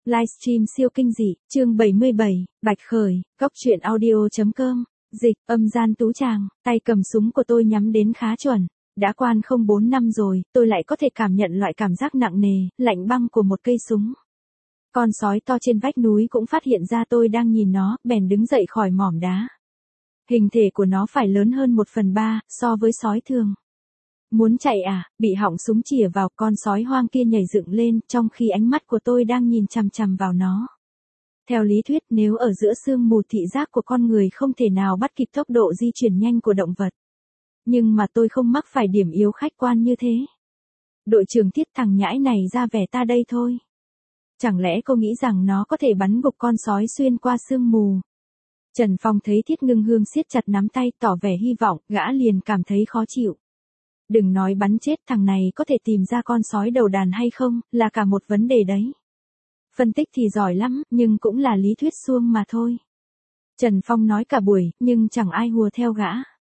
Livestream siêu kinh dị, chương 77, Bạch Khởi, Góc truyện audio.com, dịch, âm gian tú tràng, tay cầm súng của tôi nhắm đến khá chuẩn. Đã quan không 4 năm rồi, tôi lại có thể cảm nhận loại cảm giác nặng nề, lạnh băng của một cây súng. Con sói to trên vách núi cũng phát hiện ra tôi đang nhìn nó, bèn đứng dậy khỏi mỏm đá. Hình thể của nó phải lớn hơn 1/3 so với sói thường. Muốn chạy à, bị họng súng chĩa vào, con sói hoang kia nhảy dựng lên, trong khi ánh mắt của tôi đang nhìn chằm chằm vào nó. Theo lý thuyết, nếu ở giữa sương mù thị giác của con người không thể nào bắt kịp tốc độ di chuyển nhanh của động vật. Nhưng mà tôi không mắc phải điểm yếu khách quan như thế. Đội trưởng Thiết, thằng nhãi này ra vẻ ta đây thôi. Chẳng lẽ cô nghĩ rằng nó có thể bắn gục con sói xuyên qua sương mù? Trần Phong thấy Thiết Ngưng Hương siết chặt nắm tay, tỏ vẻ hy vọng, gã liền cảm thấy khó chịu. Đừng nói bắn chết, thằng này có thể tìm ra con sói đầu đàn hay không, là cả một vấn đề đấy. Phân tích thì giỏi lắm, nhưng cũng là lý thuyết suông mà thôi. Trần Phong nói cả buổi, nhưng chẳng ai hùa theo gã.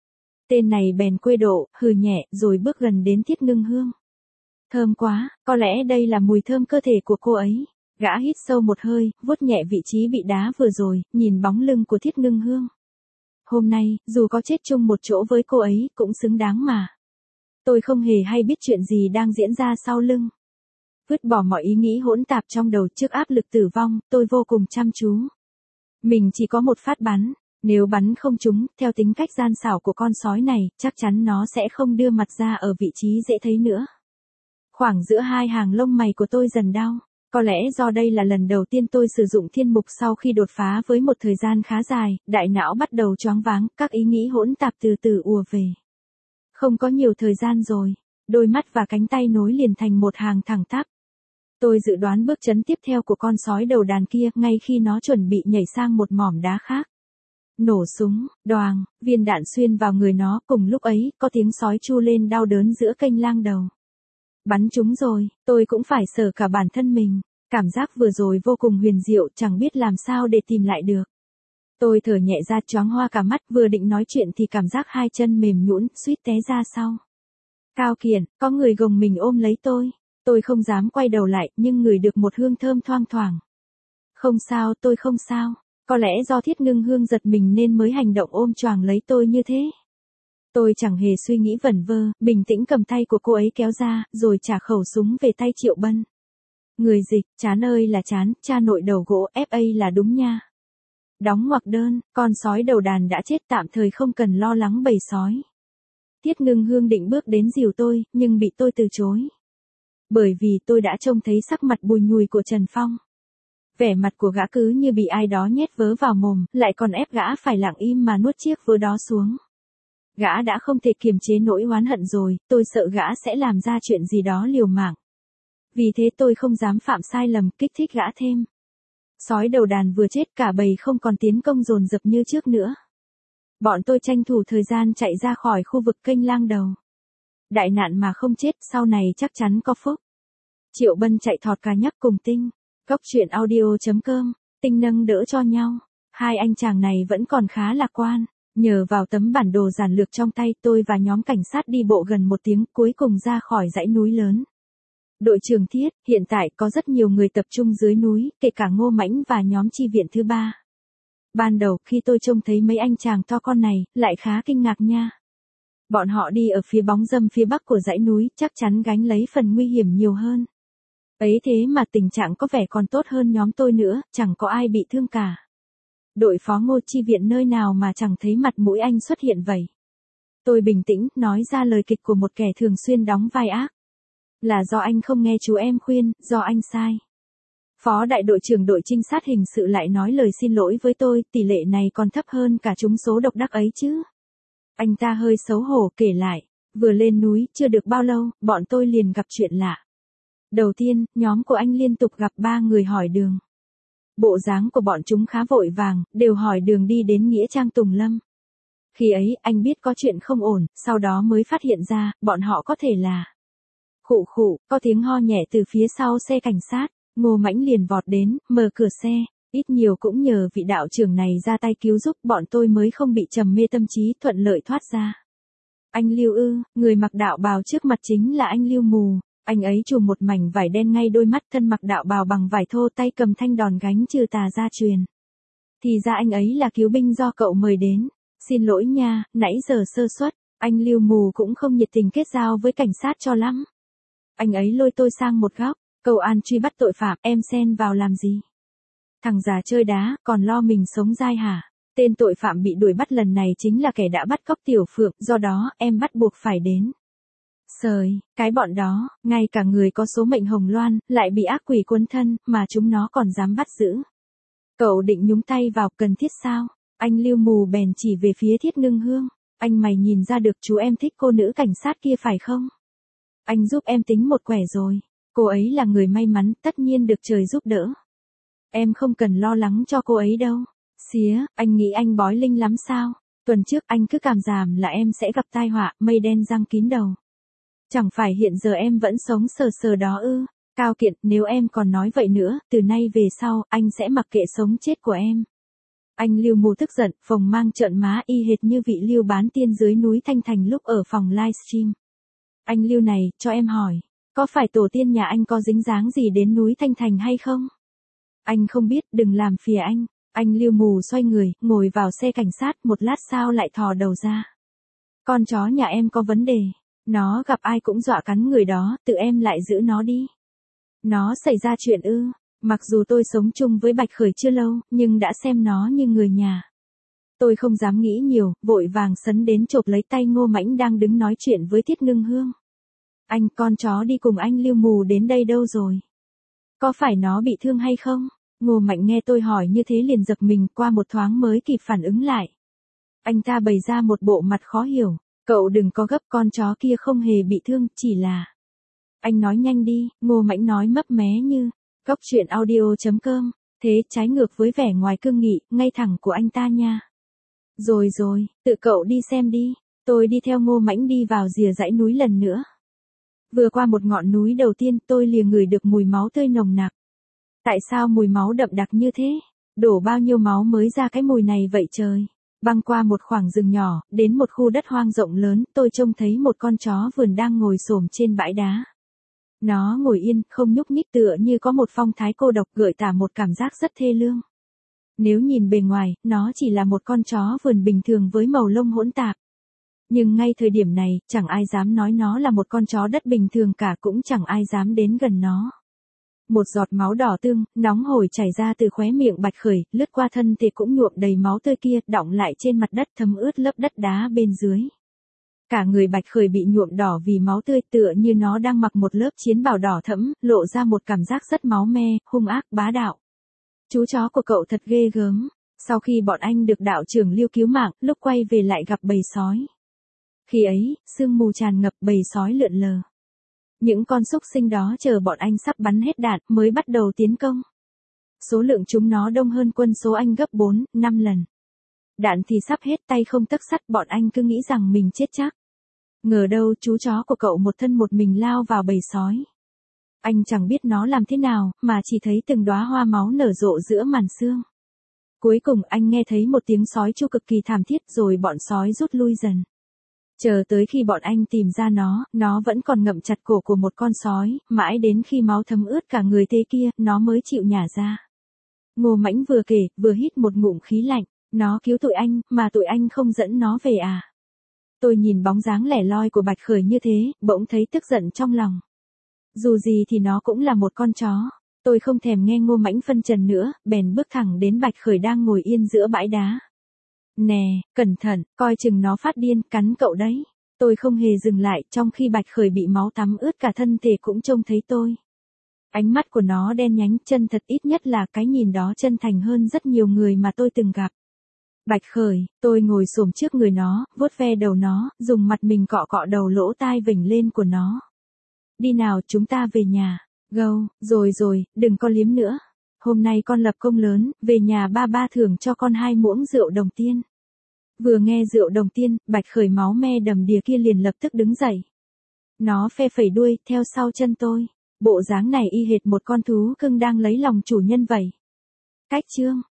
Tên này bèn quê độ, hừ nhẹ, rồi bước gần đến Thiết Ngưng Hương. Thơm quá, có lẽ đây là mùi thơm cơ thể của cô ấy. Gã hít sâu một hơi, vuốt nhẹ vị trí bị đá vừa rồi, nhìn bóng lưng của Thiết Ngưng Hương. Hôm nay, dù có chết chung một chỗ với cô ấy, cũng xứng đáng mà. Tôi không hề hay biết chuyện gì đang diễn ra sau lưng. Vứt bỏ mọi ý nghĩ hỗn tạp trong đầu trước áp lực tử vong, tôi vô cùng chăm chú. Mình chỉ có một phát bắn. Nếu bắn không trúng, theo tính cách gian xảo của con sói này, chắc chắn nó sẽ không đưa mặt ra ở vị trí dễ thấy nữa. Khoảng giữa hai hàng lông mày của tôi dần đau. Có lẽ do đây là lần đầu tiên tôi sử dụng thiên mục sau khi đột phá với một thời gian khá dài, đại não bắt đầu choáng váng, các ý nghĩ hỗn tạp từ từ ùa về. Không có nhiều thời gian rồi, đôi mắt và cánh tay nối liền thành một hàng thẳng tắp. Tôi dự đoán bước chấn tiếp theo của con sói đầu đàn kia ngay khi nó chuẩn bị nhảy sang một mỏm đá khác. Nổ súng, đoàng, viên đạn xuyên vào người nó, cùng lúc ấy, có tiếng sói chu lên đau đớn giữa kênh lang đầu. Bắn trúng rồi, tôi cũng phải sờ cả bản thân mình. Cảm giác vừa rồi vô cùng huyền diệu, chẳng biết làm sao để tìm lại được. Tôi thở nhẹ ra, choáng hoa cả mắt, vừa định nói chuyện thì cảm giác hai chân mềm nhũn, suýt té ra sau. Cao Kiển, có người gồng mình ôm lấy tôi. Tôi không dám quay đầu lại, nhưng ngửi được một hương thơm thoang thoảng. Không sao, tôi không sao. Có lẽ do Thiết Ngưng Hương giật mình nên mới hành động ôm choàng lấy tôi như thế. Tôi chẳng hề suy nghĩ vẩn vơ, bình tĩnh cầm tay của cô ấy kéo ra, rồi trả khẩu súng về tay Triệu Bân. Người dịch, chán ơi là chán, cha nội đầu gỗ, FA là đúng nha. Đóng ngoặc đơn, con sói đầu đàn đã chết, tạm thời không cần lo lắng bầy sói. Thiết Ngưng Hương định bước đến dìu tôi, nhưng bị tôi từ chối. Bởi vì tôi đã trông thấy sắc mặt bùi nhùi của Trần Phong. Vẻ mặt của gã cứ như bị ai đó nhét vớ vào mồm, lại còn ép gã phải lặng im mà nuốt chiếc vớ đó xuống. Gã đã không thể kiềm chế nỗi oán hận rồi, tôi sợ gã sẽ làm ra chuyện gì đó liều mạng. Vì thế tôi không dám phạm sai lầm, kích thích gã thêm. Sói đầu đàn vừa chết, cả bầy không còn tiến công dồn dập như trước nữa. Bọn tôi tranh thủ thời gian chạy ra khỏi khu vực kênh lang đầu. Đại nạn mà không chết, sau này chắc chắn có phúc. Triệu Bân chạy thọt cà nhắc cùng Tinh. Góc truyện audio.com, Tinh nâng đỡ cho nhau. Hai anh chàng này vẫn còn khá lạc quan. Nhờ vào tấm bản đồ giản lược trong tay, tôi và nhóm cảnh sát đi bộ gần 1 tiếng, cuối cùng ra khỏi dãy núi lớn. Đội trưởng Thiết, hiện tại có rất nhiều người tập trung dưới núi, kể cả Ngô Mãnh và nhóm chi viện thứ 3. Ban đầu, khi tôi trông thấy mấy anh chàng to con này, lại khá kinh ngạc nha. Bọn họ đi ở phía bóng râm phía bắc của dãy núi, chắc chắn gánh lấy phần nguy hiểm nhiều hơn. Ấy thế mà tình trạng có vẻ còn tốt hơn nhóm tôi nữa, chẳng có ai bị thương cả. Đội phó Ngô chi viện nơi nào mà chẳng thấy mặt mũi anh xuất hiện vậy. Tôi bình tĩnh, nói ra lời kịch của một kẻ thường xuyên đóng vai ác. Là do anh không nghe chú em khuyên, do anh sai. Phó đại đội trưởng đội trinh sát hình sự lại nói lời xin lỗi với tôi, tỷ lệ này còn thấp hơn cả trúng số độc đắc ấy chứ. Anh ta hơi xấu hổ kể lại, vừa lên núi, chưa được bao lâu, bọn tôi liền gặp chuyện lạ. Đầu tiên, nhóm của anh liên tục gặp 3 người hỏi đường. Bộ dáng của bọn chúng khá vội vàng, đều hỏi đường đi đến Nghĩa Trang Tùng Lâm. Khi ấy, anh biết có chuyện không ổn, sau đó mới phát hiện ra, bọn họ có thể là... Khụ khụ, có tiếng ho nhẹ từ phía sau xe cảnh sát, Ngô Mãnh liền vọt đến, mở cửa xe, ít nhiều cũng nhờ vị đạo trưởng này ra tay cứu giúp, bọn tôi mới không bị trầm mê tâm trí, thuận lợi thoát ra. Anh Lưu ư, người mặc đạo bào trước mặt chính là anh Lưu Mù. Anh ấy trùm một mảnh vải đen ngay đôi mắt, thân mặc đạo bào bằng vải thô, tay cầm thanh đòn gánh trừ tà gia truyền. Thì ra anh ấy là cứu binh do cậu mời đến. Xin lỗi nha, nãy giờ sơ suất, anh Lưu Mù cũng không nhiệt tình kết giao với cảnh sát cho lắm. Anh ấy lôi tôi sang một góc, cầu an truy bắt tội phạm, em xen vào làm gì? Thằng già chơi đá, còn lo mình sống dai hả? Tên tội phạm bị đuổi bắt lần này chính là kẻ đã bắt cóc Tiểu Phượng, do đó em bắt buộc phải đến. Sời, cái bọn đó, ngay cả người có số mệnh hồng loan, lại bị ác quỷ cuốn thân, mà chúng nó còn dám bắt giữ. Cậu định nhúng tay vào, cần thiết sao? Anh Lưu Mù bèn chỉ về phía Thiết Ngưng Hương. Anh mày nhìn ra được chú em thích cô nữ cảnh sát kia phải không? Anh giúp em tính một quẻ rồi. Cô ấy là người may mắn, tất nhiên được trời giúp đỡ. Em không cần lo lắng cho cô ấy đâu. Xía, anh nghĩ anh bói linh lắm sao? Tuần trước anh cứ cảm giảm là em sẽ gặp tai họa, mây đen giăng kín đầu. Chẳng phải hiện giờ em vẫn sống sờ sờ đó ư? Cao Kiện, nếu em còn nói vậy nữa, từ nay về sau, anh sẽ mặc kệ sống chết của em. Anh Lưu Mù tức giận, phồng mang trợn má y hệt như vị Lưu bán tiên dưới núi Thanh Thành lúc ở phòng livestream. Anh Lưu này, cho em hỏi, có phải tổ tiên nhà anh có dính dáng gì đến núi Thanh Thành hay không? Anh không biết, đừng làm phiền anh. Anh Lưu Mù xoay người, ngồi vào xe cảnh sát, một lát sau lại thò đầu ra. Con chó nhà em có vấn đề. Nó gặp ai cũng dọa cắn người đó, tự em lại giữ nó đi. Nó xảy ra chuyện ư? Mặc dù tôi sống chung với Bạch Khởi chưa lâu, nhưng đã xem nó như người nhà. Tôi không dám nghĩ nhiều, vội vàng sấn đến chộp lấy tay Ngô Mãnh đang đứng nói chuyện với Thiết Ngưng Hương. Anh, con chó đi cùng anh Lưu Mù đến đây đâu rồi? Có phải nó bị thương hay không? Ngô Mạnh nghe tôi hỏi như thế liền giật mình, qua một thoáng mới kịp phản ứng lại. Anh ta bày ra một bộ mặt khó hiểu. Cậu đừng có gấp, con chó kia không hề bị thương, chỉ là... Anh nói nhanh đi, Ngô Mãnh nói mấp mé như... Góc truyện audio.com, thế trái ngược với vẻ ngoài cương nghị, ngay thẳng của anh ta nha. Rồi, tự cậu đi xem đi. Tôi đi theo Ngô Mãnh đi vào rìa dãy núi lần nữa. Vừa qua một ngọn núi đầu tiên, tôi liền ngửi được mùi máu tươi nồng nặc. Tại sao mùi máu đậm đặc như thế? Đổ bao nhiêu máu mới ra cái mùi này vậy trời? Băng qua một khoảng rừng nhỏ, đến một khu đất hoang rộng lớn, tôi trông thấy một con chó vườn đang ngồi xổm trên bãi đá. Nó ngồi yên, không nhúc nhích, tựa như có một phong thái cô độc, gợi tả một cảm giác rất thê lương. Nếu nhìn bề ngoài, nó chỉ là một con chó vườn bình thường với màu lông hỗn tạp. Nhưng ngay thời điểm này, chẳng ai dám nói nó là một con chó đất bình thường cả, cũng chẳng ai dám đến gần nó. Một giọt máu đỏ tươi, nóng hổi chảy ra từ khóe miệng Bạch Khởi, lướt qua thân thể cũng nhuộm đầy máu tươi kia, đọng lại trên mặt đất thấm ướt lớp đất đá bên dưới. Cả người Bạch Khởi bị nhuộm đỏ vì máu tươi, tựa như nó đang mặc một lớp chiến bào đỏ thẫm, lộ ra một cảm giác rất máu me, hung ác, bá đạo. Chú chó của cậu thật ghê gớm. Sau khi bọn anh được đạo trưởng Lưu cứu mạng, lúc quay về lại gặp bầy sói. Khi ấy, sương mù tràn ngập, bầy sói lượn lờ. Những con súc sinh đó chờ bọn anh sắp bắn hết đạn mới bắt đầu tiến công. Số lượng chúng nó đông hơn quân số anh gấp 4, 5 lần. Đạn thì sắp hết, tay không tấc sắt, bọn anh cứ nghĩ rằng mình chết chắc. Ngờ đâu chú chó của cậu một thân một mình lao vào bầy sói. Anh chẳng biết nó làm thế nào, mà chỉ thấy từng đóa hoa máu nở rộ giữa màn sương. Cuối cùng anh nghe thấy một tiếng sói tru cực kỳ thảm thiết, rồi bọn sói rút lui dần. Chờ tới khi bọn anh tìm ra nó vẫn còn ngậm chặt cổ của một con sói, mãi đến khi máu thấm ướt cả người thế kia, nó mới chịu nhả ra. Ngô Mãnh vừa kể, vừa hít một ngụm khí lạnh, nó cứu tụi anh, mà tụi anh không dẫn nó về à? Tôi nhìn bóng dáng lẻ loi của Bạch Khởi như thế, bỗng thấy tức giận trong lòng. Dù gì thì nó cũng là một con chó. Tôi không thèm nghe Ngô Mãnh phân trần nữa, bèn bước thẳng đến Bạch Khởi đang ngồi yên giữa bãi đá. Nè, cẩn thận, coi chừng nó phát điên, cắn cậu đấy. Tôi không hề dừng lại, trong khi Bạch Khởi bị máu tắm ướt cả thân thể cũng trông thấy tôi. Ánh mắt của nó đen nhánh, chân thật, ít nhất là cái nhìn đó chân thành hơn rất nhiều người mà tôi từng gặp. Bạch Khởi, tôi ngồi xổm trước người nó, vuốt ve đầu nó, dùng mặt mình cọ cọ đầu lỗ tai vểnh lên của nó. Đi nào, chúng ta về nhà. Gâu, rồi, đừng có liếm nữa. Hôm nay con lập công lớn, về nhà ba thưởng cho con 2 muỗng rượu đồng tiên. Vừa nghe rượu đồng tiên, Bạch Khởi máu me đầm đìa kia liền lập tức đứng dậy. Nó phe phẩy đuôi, theo sau chân tôi. Bộ dáng này y hệt một con thú cưng đang lấy lòng chủ nhân vậy. Cách chương